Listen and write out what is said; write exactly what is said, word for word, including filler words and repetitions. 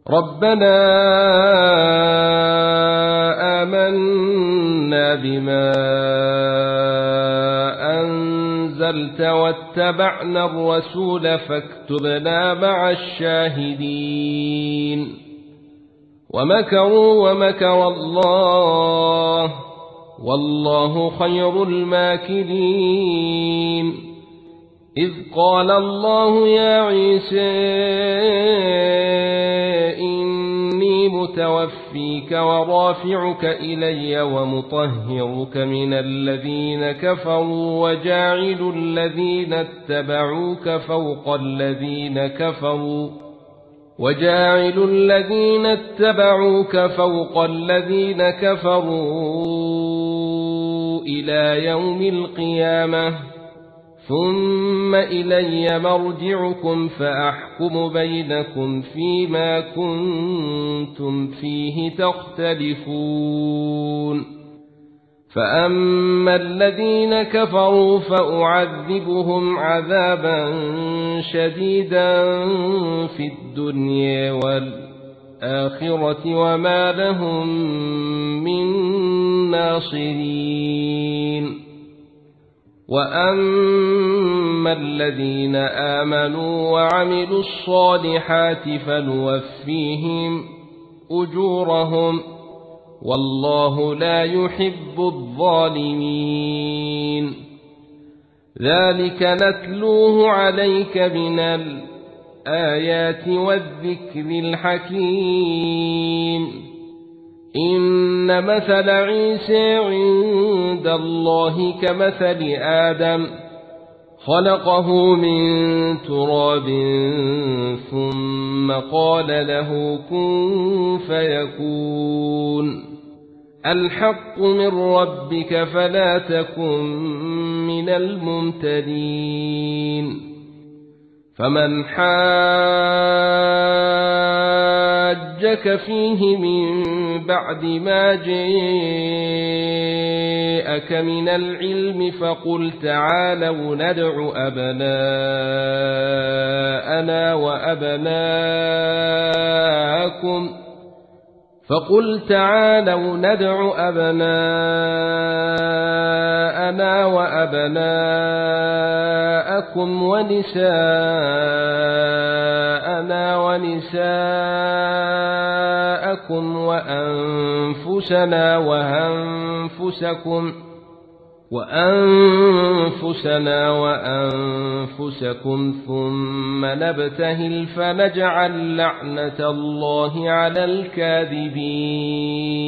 ربنا آمنا بما أنزلت واتبعنا الرسول فاكتبنا مع الشاهدين ومكروا ومكر الله والله خير الماكرين إذ قال الله يا عيسى إني متوفيك ورافعك إلي ومطهرك من الذين كفروا وجاعل الذين اتبعوك فوق الذين كفروا وجاعل الذين اتبعوك فوق الذين كفروا إلى يوم القيامة ثم إلي مرجعكم فأحكم بينكم فيما كنتم فيه تختلفون فأما الذين كفروا فأعذبهم عذابا شديدا في الدنيا والآخرة وما لهم من ناصرين وأما الذين آمنوا وعملوا الصالحات فنوفيهم أجورهم والله لا يحب الظالمين ذلك نتلوه عليك من الآيات والذكر الحكيم إن مثل عيسى عند الله كمثل آدم خلقه من تراب ثم قال له كن فيكون الحق من ربك فلا تكن من الممتدين فمن حاجك فيه من بعد ما جاءك من العلم فقل تعالوا ندع أبناءنا وأبناءكم فقل تعالوا ندع أبناءنا وأبناءكم ونساءنا ونساءكم وأنفسنا وأنفسكم وأنفسنا وأنفسكم ثم نبتهل فنجعل لعنة الله على الكاذبين